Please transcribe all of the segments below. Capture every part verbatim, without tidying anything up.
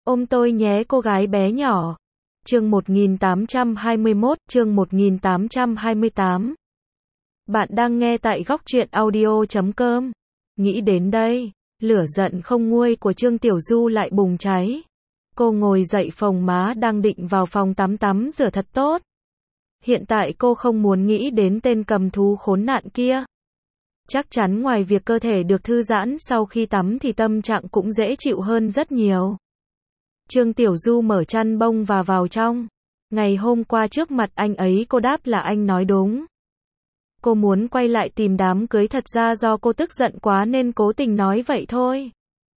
Ôm tôi nhé cô gái bé nhỏ. Chương một nghìn tám trăm hai mươi mốt, chương một nghìn tám trăm hai mươi tám. Bạn đang nghe tại góc truyện audio chấm com. Nghĩ đến đây, lửa giận không nguôi của Trương Tiểu Du lại bùng cháy. Cô ngồi dậy phồng má đang định vào phòng tắm tắm rửa thật tốt. Hiện tại cô không muốn nghĩ đến tên cầm thú khốn nạn kia. Chắc chắn ngoài việc cơ thể được thư giãn sau khi tắm thì tâm trạng cũng dễ chịu hơn rất nhiều. Trương Tiểu Du mở chăn bông và vào trong. Ngày hôm qua trước mặt anh ấy cô đáp là anh nói đúng. Cô muốn quay lại tìm đám cưới, thật ra do cô tức giận quá nên cố tình nói vậy thôi.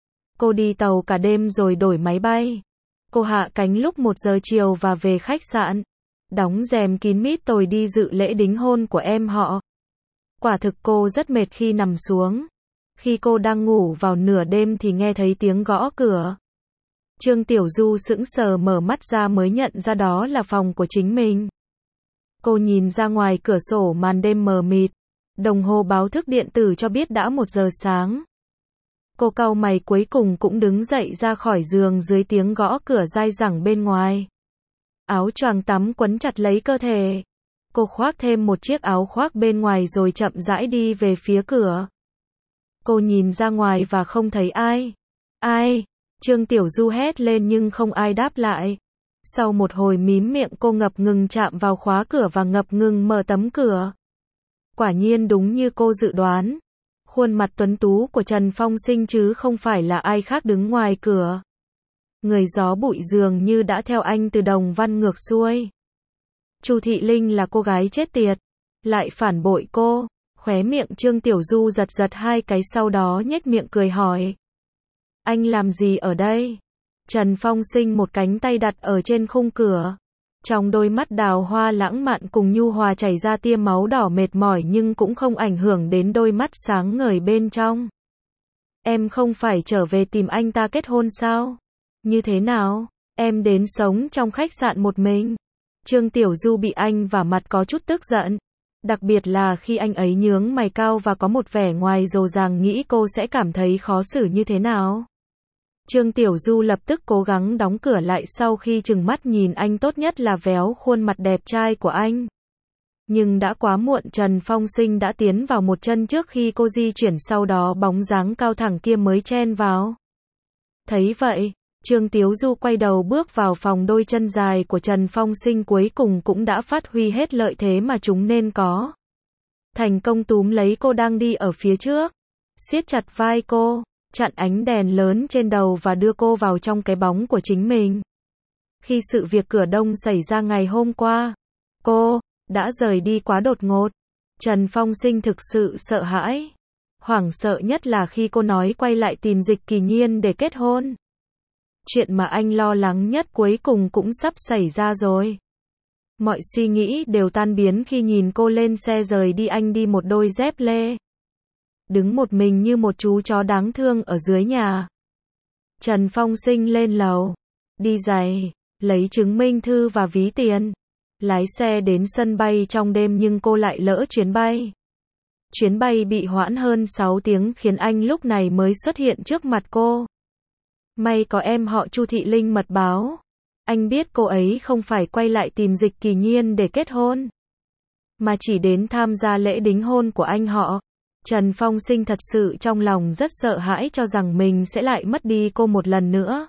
Cô đi tàu cả đêm rồi đổi máy bay. Cô hạ cánh lúc một giờ chiều và về khách sạn. Đóng rèm kín mít tôi đi dự lễ đính hôn của em họ. Quả thực cô rất mệt khi nằm xuống. Khi cô đang ngủ vào nửa đêm thì nghe thấy tiếng gõ cửa. Trương Tiểu Du sững sờ mở mắt ra mới nhận ra đó là phòng của chính mình. Cô nhìn ra ngoài cửa sổ màn đêm mờ mịt. Đồng hồ báo thức điện tử cho biết đã một giờ sáng. Cô cau mày cuối cùng cũng đứng dậy ra khỏi giường dưới tiếng gõ cửa dai dẳng bên ngoài. Áo choàng tắm quấn chặt lấy cơ thể. Cô khoác thêm một chiếc áo khoác bên ngoài rồi chậm rãi đi về phía cửa. Cô nhìn ra ngoài và không thấy ai. Ai? Trương Tiểu Du hét lên nhưng không ai đáp lại. Sau một hồi mím miệng cô ngập ngừng chạm vào khóa cửa và ngập ngừng mở tấm cửa. Quả nhiên đúng như cô dự đoán. Khuôn mặt tuấn tú của Trần Phong Sinh chứ không phải là ai khác đứng ngoài cửa. Người gió bụi dường như đã theo anh từ Đồng Văn ngược xuôi. Chu Thị Linh là cô gái chết tiệt. Lại phản bội cô. Khóe miệng Trương Tiểu Du giật giật hai cái sau đó nhếch miệng cười hỏi. Anh làm gì ở đây? Trần Phong Sinh một cánh tay đặt ở trên khung cửa. Trong đôi mắt đào hoa lãng mạn cùng nhu hòa chảy ra tia máu đỏ mệt mỏi nhưng cũng không ảnh hưởng đến đôi mắt sáng ngời bên trong. Em không phải trở về tìm anh ta kết hôn sao? Như thế nào? Em đến sống trong khách sạn một mình. Trương Tiểu Du bị anh vả mặt có chút tức giận. Đặc biệt là khi anh ấy nhướng mày cao và có một vẻ ngoài rồ ràng, nghĩ cô sẽ cảm thấy khó xử như thế nào. Trương Tiểu Du lập tức cố gắng đóng cửa lại sau khi chừng mắt nhìn anh, tốt nhất là véo khuôn mặt đẹp trai của anh. Nhưng đã quá muộn, Trần Phong Sinh đã tiến vào một chân trước khi cô di chuyển, sau đó bóng dáng cao thẳng kia mới chen vào. Thấy vậy, Trương Tiểu Du quay đầu bước vào phòng, đôi chân dài của Trần Phong Sinh cuối cùng cũng đã phát huy hết lợi thế mà chúng nên có. Thành công túm lấy cô đang đi ở phía trước, siết chặt vai cô, chặn ánh đèn lớn trên đầu và đưa cô vào trong cái bóng của chính mình. Khi sự việc cửa đông xảy ra ngày hôm qua, cô đã rời đi quá đột ngột. Trần Phong Sinh thực sự sợ hãi. Hoảng sợ nhất là khi cô nói quay lại tìm Dịch Kỳ Nhiên để kết hôn. Chuyện mà anh lo lắng nhất cuối cùng cũng sắp xảy ra rồi. Mọi suy nghĩ đều tan biến khi nhìn cô lên xe rời đi, anh đi một đôi dép lê. Đứng một mình như một chú chó đáng thương ở dưới nhà. Trần Phong Sinh lên lầu, đi giày, lấy chứng minh thư và ví tiền. Lái xe đến sân bay trong đêm nhưng cô lại lỡ chuyến bay. Chuyến bay bị hoãn hơn sáu tiếng khiến anh lúc này mới xuất hiện trước mặt cô. May có em họ Chu Thị Linh mật báo. Anh biết cô ấy không phải quay lại tìm Dịch Kỳ Nhiên để kết hôn, mà chỉ đến tham gia lễ đính hôn của anh họ. Trần Phong Sinh thật sự trong lòng rất sợ hãi cho rằng mình sẽ lại mất đi cô một lần nữa.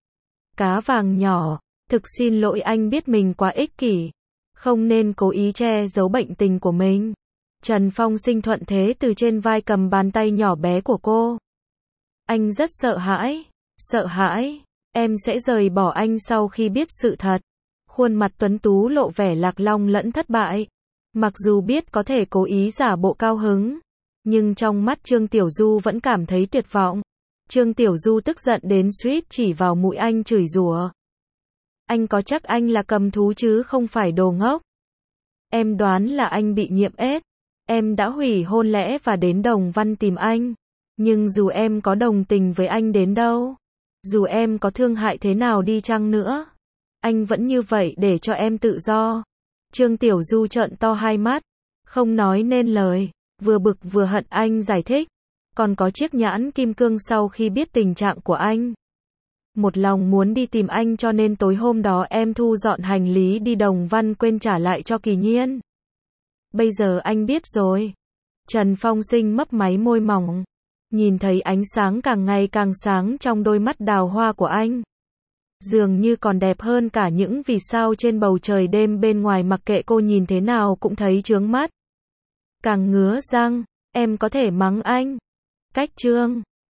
Cá vàng nhỏ, thực xin lỗi, anh biết mình quá ích kỷ, không nên cố ý che giấu bệnh tình của mình. Trần Phong Sinh thuận thế từ trên vai cầm bàn tay nhỏ bé của cô. Anh rất sợ hãi, sợ hãi, em sẽ rời bỏ anh sau khi biết sự thật. Khuôn mặt tuấn tú lộ vẻ lạc long lẫn thất bại. Mặc dù biết có thể cố ý giả bộ cao hứng, nhưng trong mắt Trương Tiểu Du vẫn cảm thấy tuyệt vọng. Trương Tiểu Du tức giận đến suýt chỉ vào mũi anh chửi rủa. Anh có chắc anh là cầm thú chứ không phải đồ ngốc? Em đoán là anh bị nhiễm ết. Em đã hủy hôn lễ và đến Đồng Văn tìm anh. Nhưng dù em có đồng tình với anh đến đâu, dù em có thương hại thế nào đi chăng nữa, anh vẫn như vậy để cho em tự do. Trương Tiểu Du trợn to hai mắt, không nói nên lời, vừa bực vừa hận. Anh giải thích, còn có chiếc nhẫn kim cương sau khi biết tình trạng của anh. một lòng muốn đi tìm anh cho nên tối hôm đó em thu dọn hành lý đi Đồng Văn quên trả lại cho Kỳ Nhiên. Bây giờ anh biết rồi. Trần Phong Sinh mấp máy môi mỏng. Nhìn thấy ánh sáng càng ngày càng sáng trong đôi mắt đào hoa của anh. Dường như còn đẹp hơn cả những vì sao trên bầu trời đêm bên ngoài, mặc kệ cô nhìn thế nào cũng thấy chướng mắt. Càng ngứa răng, em có thể mắng anh. Cách chương